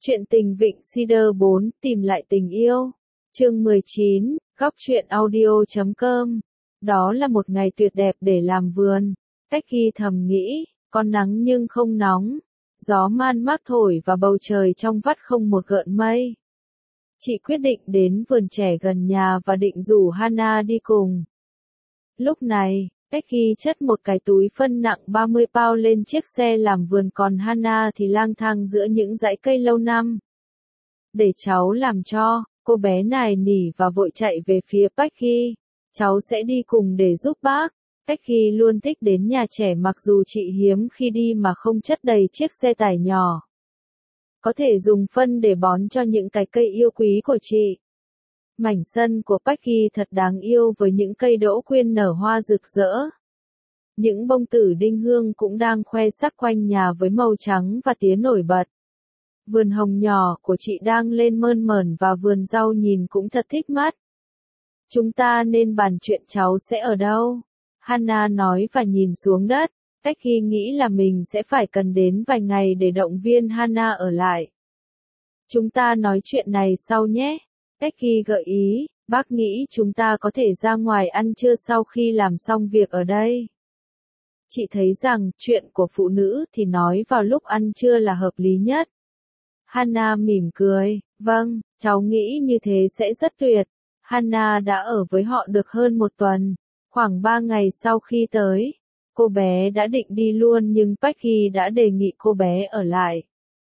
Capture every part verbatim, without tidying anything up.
Chuyện tình Vịnh Cedar bốn, tìm lại tình yêu. Chương mười chín, góc truyện audio chấm com. Đó là một ngày tuyệt đẹp để làm vườn. Becky thầm nghĩ, có nắng nhưng không nóng. Gió man mát thổi và bầu trời trong vắt không một gợn mây. Chị quyết định đến vườn trẻ gần nhà và định rủ Hannah đi cùng. Lúc này, Becky chất một cái túi phân nặng ba mươi pound lên chiếc xe làm vườn, còn Hannah thì lang thang giữa những dãy cây lâu năm. Để cháu làm cho, cô bé nài nỉ và vội chạy về phía Becky. Cháu sẽ đi cùng để giúp bác. Becky luôn thích đến nhà trẻ mặc dù chị hiếm khi đi mà không chất đầy chiếc xe tải nhỏ. Có thể dùng phân để bón cho những cái cây yêu quý của chị. Mảnh sân của Becky thật đáng yêu với những cây đỗ quyên nở hoa rực rỡ. Những bông tử đinh hương cũng đang khoe sắc quanh nhà với màu trắng và tía nổi bật. Vườn hồng nhỏ của chị đang lên mơn mởn và vườn rau nhìn cũng thật thích mắt. Chúng ta nên bàn chuyện cháu sẽ ở đâu? Hannah nói và nhìn xuống đất. Becky nghĩ là mình sẽ phải cần đến vài ngày để động viên Hannah ở lại. Chúng ta nói chuyện này sau nhé. Becky gợi ý, bác nghĩ chúng ta có thể ra ngoài ăn trưa sau khi làm xong việc ở đây. Chị thấy rằng chuyện của phụ nữ thì nói vào lúc ăn trưa là hợp lý nhất. Hannah mỉm cười, vâng, cháu nghĩ như thế sẽ rất tuyệt. Hannah đã ở với họ được hơn một tuần. Khoảng ba ngày sau khi tới, cô bé đã định đi luôn nhưng Becky đã đề nghị cô bé ở lại.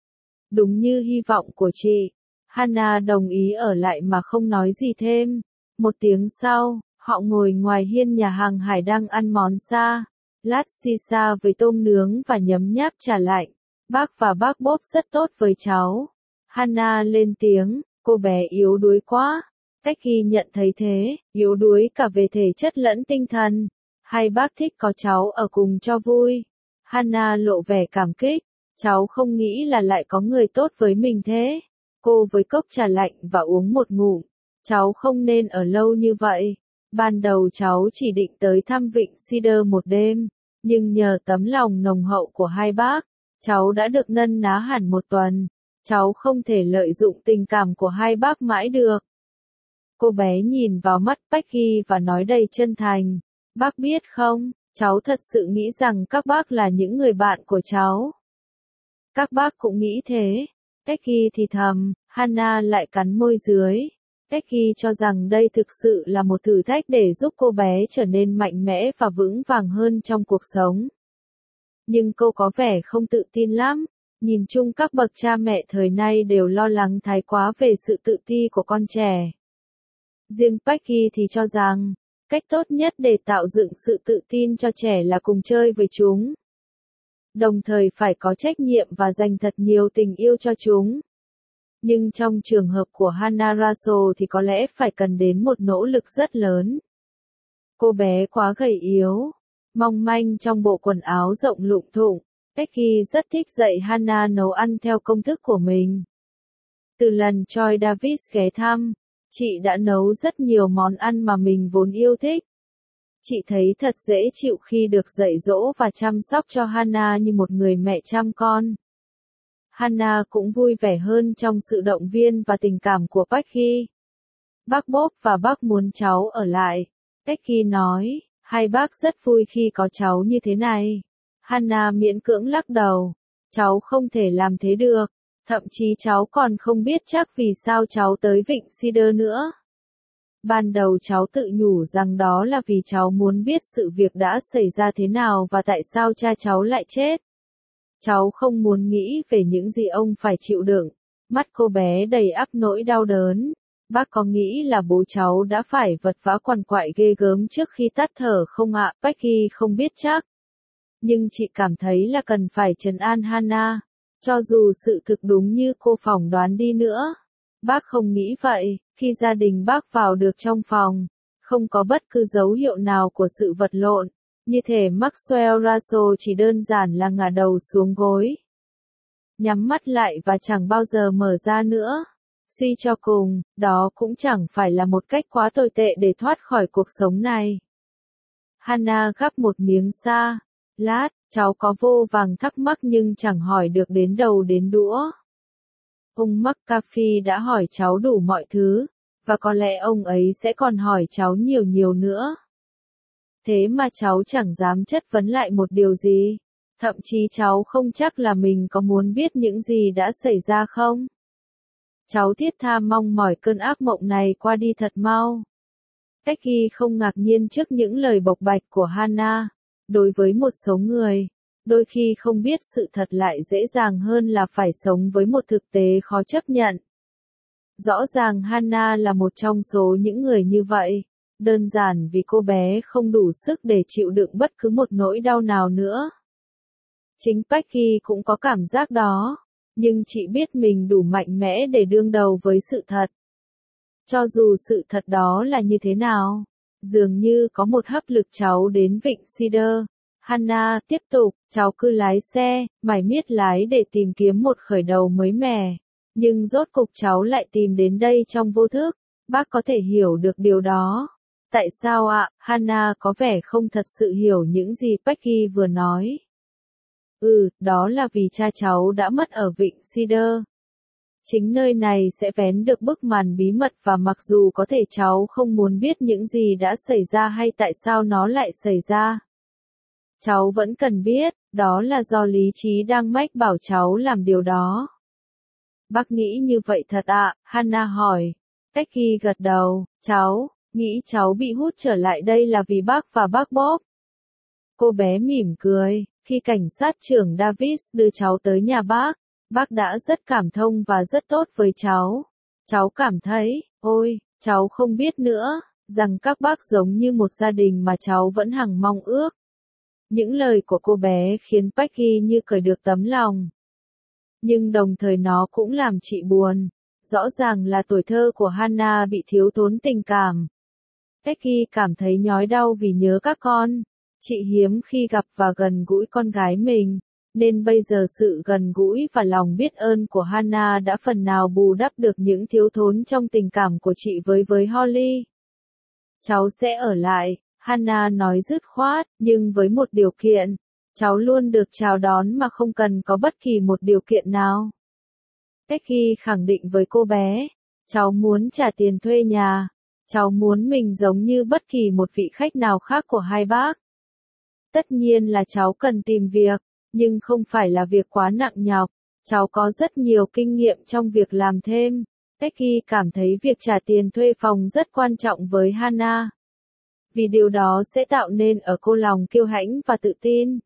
Đúng như hy vọng của chị, Hannah đồng ý ở lại mà không nói gì thêm. Một tiếng sau, họ ngồi ngoài hiên nhà hàng hải đang ăn món sa, lát sisa với tôm nướng và nhấm nháp trà lạnh. Bác và bác Bob rất tốt với cháu. Hannah lên tiếng, cô bé yếu đuối quá. Becky nhận thấy thế, yếu đuối cả về thể chất lẫn tinh thần. Hai bác thích có cháu ở cùng cho vui. Hannah lộ vẻ cảm kích. Cháu không nghĩ là lại có người tốt với mình thế. Cô với cốc trà lạnh và uống một ngụm. Cháu không nên ở lâu như vậy. Ban đầu cháu chỉ định tới thăm Vịnh Cedar một đêm. Nhưng nhờ tấm lòng nồng hậu của hai bác, cháu đã được nân ná hẳn một tuần. Cháu không thể lợi dụng tình cảm của hai bác mãi được. Cô bé nhìn vào mắt Becky và nói đầy chân thành. Bác biết không, cháu thật sự nghĩ rằng các bác là những người bạn của cháu. Các bác cũng nghĩ thế. Becky thì thầm, Hannah lại cắn môi dưới. Becky cho rằng đây thực sự là một thử thách để giúp cô bé trở nên mạnh mẽ và vững vàng hơn trong cuộc sống. Nhưng cô có vẻ không tự tin lắm. Nhìn chung các bậc cha mẹ thời nay đều lo lắng thái quá về sự tự ti của con trẻ. Riêng Becky thì cho rằng, cách tốt nhất để tạo dựng sự tự tin cho trẻ là cùng chơi với chúng. Đồng thời phải có trách nhiệm và dành thật nhiều tình yêu cho chúng. Nhưng trong trường hợp của Hannah Russell thì có lẽ phải cần đến một nỗ lực rất lớn. Cô bé quá gầy yếu, mong manh trong bộ quần áo rộng lụng thụng. Becky rất thích dạy Hannah nấu ăn theo công thức của mình. Từ lần Troy Davis ghé thăm, chị đã nấu rất nhiều món ăn mà mình vốn yêu thích. Chị thấy thật dễ chịu khi được dạy dỗ và chăm sóc cho Hannah như một người mẹ chăm con. Hannah cũng vui vẻ hơn trong sự động viên và tình cảm của Becky. Bác Bob và bác muốn cháu ở lại. Becky nói, hai bác rất vui khi có cháu như thế này. Hannah miễn cưỡng lắc đầu. Cháu không thể làm thế được. Thậm chí cháu còn không biết chắc vì sao cháu tới Vịnh Cedar nữa. Ban đầu cháu tự nhủ rằng đó là vì cháu muốn biết sự việc đã xảy ra thế nào và tại sao cha cháu lại chết. Cháu không muốn nghĩ về những gì ông phải chịu đựng. Mắt cô bé đầy ắp nỗi đau đớn. Bác có nghĩ là bố cháu đã phải vật vã quằn quại ghê gớm trước khi tắt thở không ạ? Becky không biết chắc. Nhưng chị cảm thấy là cần phải trấn an Hannah. Cho dù sự thực đúng như cô phỏng đoán đi nữa. Bác không nghĩ vậy. Khi gia đình bác vào được trong phòng, không có bất cứ dấu hiệu nào của sự vật lộn. Như thể Maxwell Russell chỉ đơn giản là ngả đầu xuống gối. Nhắm mắt lại và chẳng bao giờ mở ra nữa. Suy cho cùng, đó cũng chẳng phải là một cách quá tồi tệ để thoát khỏi cuộc sống này. Hannah gắp một miếng sa. Lát, cháu có vô vàng thắc mắc nhưng chẳng hỏi được đến đầu đến đũa. Ông McAfee đã hỏi cháu đủ mọi thứ, và có lẽ ông ấy sẽ còn hỏi cháu nhiều nhiều nữa. Thế mà cháu chẳng dám chất vấn lại một điều gì. Thậm chí cháu không chắc là mình có muốn biết những gì đã xảy ra không. Cháu thiết tha mong mỏi cơn ác mộng này qua đi thật mau. Becky không ngạc nhiên trước những lời bộc bạch của Hannah. Đối với một số người, đôi khi không biết sự thật lại dễ dàng hơn là phải sống với một thực tế khó chấp nhận. Rõ ràng Hannah là một trong số những người như vậy, đơn giản vì cô bé không đủ sức để chịu đựng bất cứ một nỗi đau nào nữa. Chính Becky cũng có cảm giác đó, nhưng chị biết mình đủ mạnh mẽ để đương đầu với sự thật. Cho dù sự thật đó là như thế nào, dường như có một hấp lực cháu đến vịnh Cedar. Hannah tiếp tục, cháu cứ lái xe, mải miết lái để tìm kiếm một khởi đầu mới mẻ. Nhưng rốt cục cháu lại tìm đến đây trong vô thức. Bác có thể hiểu được điều đó. Tại sao ạ? Hannah có vẻ không thật sự hiểu những gì Becky vừa nói. Ừ, đó là vì cha cháu đã mất ở vịnh Cedar. Chính nơi này sẽ vén được bức màn bí mật, và mặc dù có thể cháu không muốn biết những gì đã xảy ra hay tại sao nó lại xảy ra, cháu vẫn cần biết, đó là do lý trí đang mách bảo cháu làm điều đó. Bác nghĩ như vậy thật ạ? Hannah hỏi. Becky gật đầu, cháu, nghĩ cháu bị hút trở lại đây là vì bác và bác Bob. Cô bé mỉm cười, khi cảnh sát trưởng Davis đưa cháu tới nhà bác, bác đã rất cảm thông và rất tốt với cháu. Cháu cảm thấy, ôi, cháu không biết nữa, rằng các bác giống như một gia đình mà cháu vẫn hằng mong ước. Những lời của cô bé khiến Becky như cởi được tấm lòng. Nhưng đồng thời nó cũng làm chị buồn. Rõ ràng là tuổi thơ của Hannah bị thiếu thốn tình cảm. Becky cảm thấy nhói đau vì nhớ các con. Chị hiếm khi gặp và gần gũi con gái mình, nên bây giờ sự gần gũi và lòng biết ơn của Hannah đã phần nào bù đắp được những thiếu thốn trong tình cảm của chị với với Holly. Cháu sẽ ở lại, Hannah nói dứt khoát, nhưng với một điều kiện, cháu luôn được chào đón mà không cần có bất kỳ một điều kiện nào. Becky khẳng định với cô bé, cháu muốn trả tiền thuê nhà, cháu muốn mình giống như bất kỳ một vị khách nào khác của hai bác. Tất nhiên là cháu cần tìm việc, nhưng không phải là việc quá nặng nhọc, cháu có rất nhiều kinh nghiệm trong việc làm thêm. Becky cảm thấy việc trả tiền thuê phòng rất quan trọng với Hannah, vì điều đó sẽ tạo nên ở cô lòng kiêu hãnh và tự tin.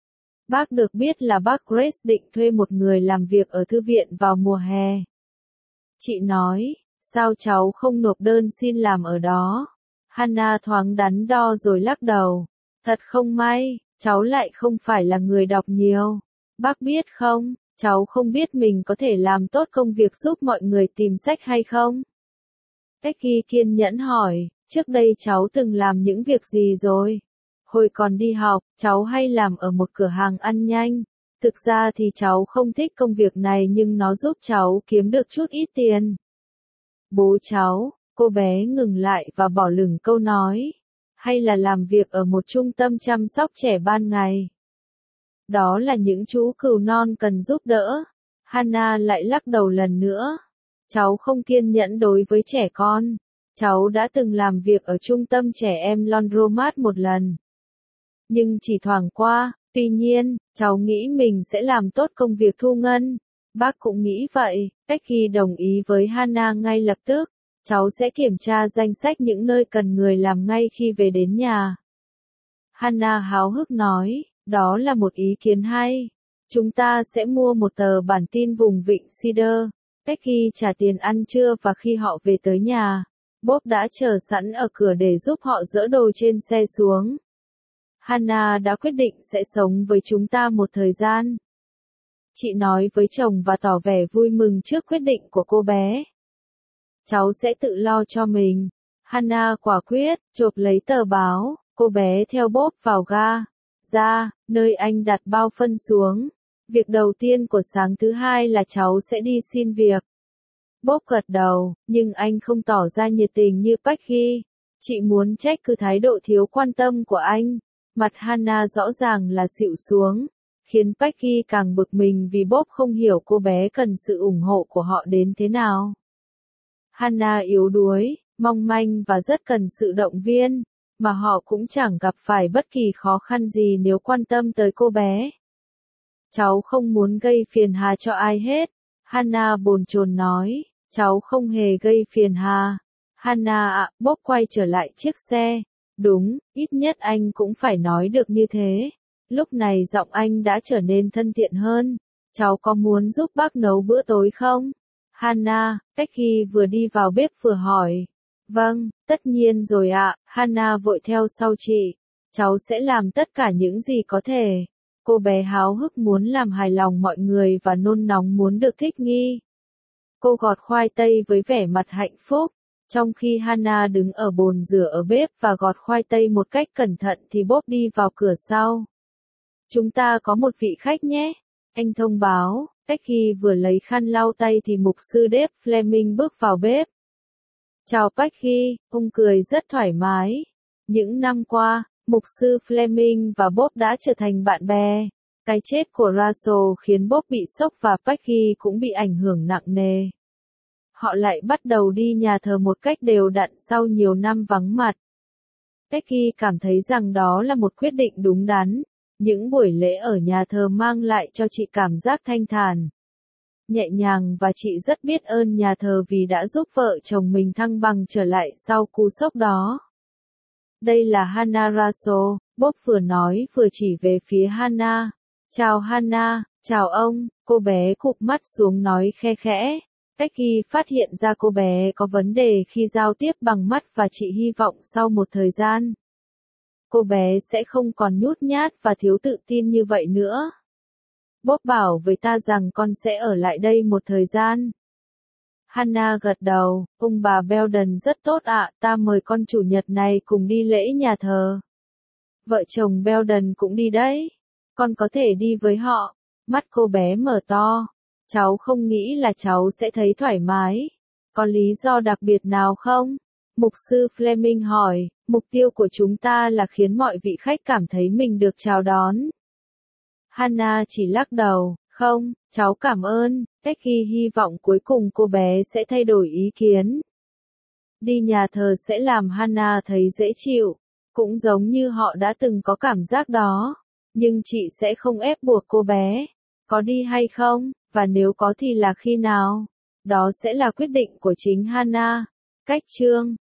Bác được biết là bác Grace định thuê một người làm việc ở thư viện vào mùa hè. Chị nói, sao cháu không nộp đơn xin làm ở đó? Hannah thoáng đắn đo rồi lắc đầu. Thật không may, cháu lại không phải là người đọc nhiều. Bác biết không, cháu không biết mình có thể làm tốt công việc giúp mọi người tìm sách hay không? Becky kiên nhẫn hỏi, trước đây cháu từng làm những việc gì rồi? Hồi còn đi học, cháu hay làm ở một cửa hàng ăn nhanh. Thực ra thì cháu không thích công việc này nhưng nó giúp cháu kiếm được chút ít tiền. Bố cháu, cô bé ngừng lại và bỏ lửng câu nói. Hay là làm việc ở một trung tâm chăm sóc trẻ ban ngày. Đó là những chú cừu non cần giúp đỡ. Hannah lại lắc đầu lần nữa. Cháu không kiên nhẫn đối với trẻ con. Cháu đã từng làm việc ở trung tâm trẻ em Laundromat một lần. Nhưng chỉ thoảng qua, tuy nhiên, cháu nghĩ mình sẽ làm tốt công việc thu ngân. Bác cũng nghĩ vậy. Becky đồng ý với Hannah ngay lập tức. Cháu sẽ kiểm tra danh sách những nơi cần người làm ngay khi về đến nhà. Hannah háo hức nói, đó là một ý kiến hay. Chúng ta sẽ mua một tờ bản tin vùng vịnh Cedar. Becky trả tiền ăn trưa và khi họ về tới nhà, Bob đã chờ sẵn ở cửa để giúp họ dỡ đồ trên xe xuống. Hannah đã quyết định sẽ sống với chúng ta một thời gian. Chị nói với chồng và tỏ vẻ vui mừng trước quyết định của cô bé. Cháu sẽ tự lo cho mình. Hannah quả quyết, chộp lấy tờ báo, cô bé theo Bob vào ga. Ra, nơi anh đặt bao phân xuống. Việc đầu tiên của sáng thứ hai là cháu sẽ đi xin việc. Bob gật đầu, nhưng anh không tỏ ra nhiệt tình như Becky. Chị muốn trách cứ thái độ thiếu quan tâm của anh. Mặt Hannah rõ ràng là xịu xuống. khiến Becky càng bực mình vì Bob không hiểu cô bé cần sự ủng hộ của họ đến thế nào. Hannah yếu đuối, mong manh và rất cần sự động viên, mà họ cũng chẳng gặp phải bất kỳ khó khăn gì nếu quan tâm tới cô bé. Cháu không muốn gây phiền hà cho ai hết, Hannah bồn chồn nói, cháu không hề gây phiền hà. Hannah ạ, Bob quay trở lại chiếc xe. Đúng, ít nhất anh cũng phải nói được như thế. Lúc này giọng anh đã trở nên thân thiện hơn. Cháu có muốn giúp bác nấu bữa tối không? Hannah, Becky vừa đi vào bếp vừa hỏi. Vâng, tất nhiên rồi ạ, Hannah vội theo sau chị. Cháu sẽ làm tất cả những gì có thể. Cô bé háo hức muốn làm hài lòng mọi người và nôn nóng muốn được thích nghi. Cô gọt khoai tây với vẻ mặt hạnh phúc. Trong khi Hannah đứng ở bồn rửa ở bếp và gọt khoai tây một cách cẩn thận thì Bob đi vào cửa sau. Chúng ta có một vị khách nhé. Anh thông báo, Becky vừa lấy khăn lau tay thì mục sư Dave Fleming bước vào bếp. Chào Becky, ông cười rất thoải mái. Những năm qua, mục sư Fleming và Bob đã trở thành bạn bè. Cái chết của Russell khiến Bob bị sốc và Becky cũng bị ảnh hưởng nặng nề. Họ lại bắt đầu đi nhà thờ một cách đều đặn sau nhiều năm vắng mặt. Becky cảm thấy rằng đó là một quyết định đúng đắn. Những buổi lễ ở nhà thờ mang lại cho chị cảm giác thanh thản, nhẹ nhàng và chị rất biết ơn nhà thờ vì đã giúp vợ chồng mình thăng bằng trở lại sau cú sốc đó. Đây là Hannah Russell, Bob vừa nói vừa chỉ về phía Hannah. Chào Hannah, chào ông, cô bé cụp mắt xuống nói khe khẽ. Becky phát hiện ra cô bé có vấn đề khi giao tiếp bằng mắt và chị hy vọng sau một thời gian, cô bé sẽ không còn nhút nhát và thiếu tự tin như vậy nữa. Bob bảo với ta rằng con sẽ ở lại đây một thời gian. Hannah gật đầu, ông bà Belden rất tốt ạ, ta mời con chủ nhật này cùng đi lễ nhà thờ. Vợ chồng Belden cũng đi đấy. Con có thể đi với họ. Mắt cô bé mở to. Cháu không nghĩ là cháu sẽ thấy thoải mái. Có lý do đặc biệt nào không? Mục sư Fleming hỏi, mục tiêu của chúng ta là khiến mọi vị khách cảm thấy mình được chào đón. Hannah chỉ lắc đầu, không, cháu cảm ơn. Becky hy vọng cuối cùng cô bé sẽ thay đổi ý kiến. Đi nhà thờ sẽ làm Hannah thấy dễ chịu, cũng giống như họ đã từng có cảm giác đó. Nhưng chị sẽ không ép buộc cô bé. Có đi hay không, và nếu có thì là khi nào? Đó sẽ là quyết định của chính Hannah. Cách chương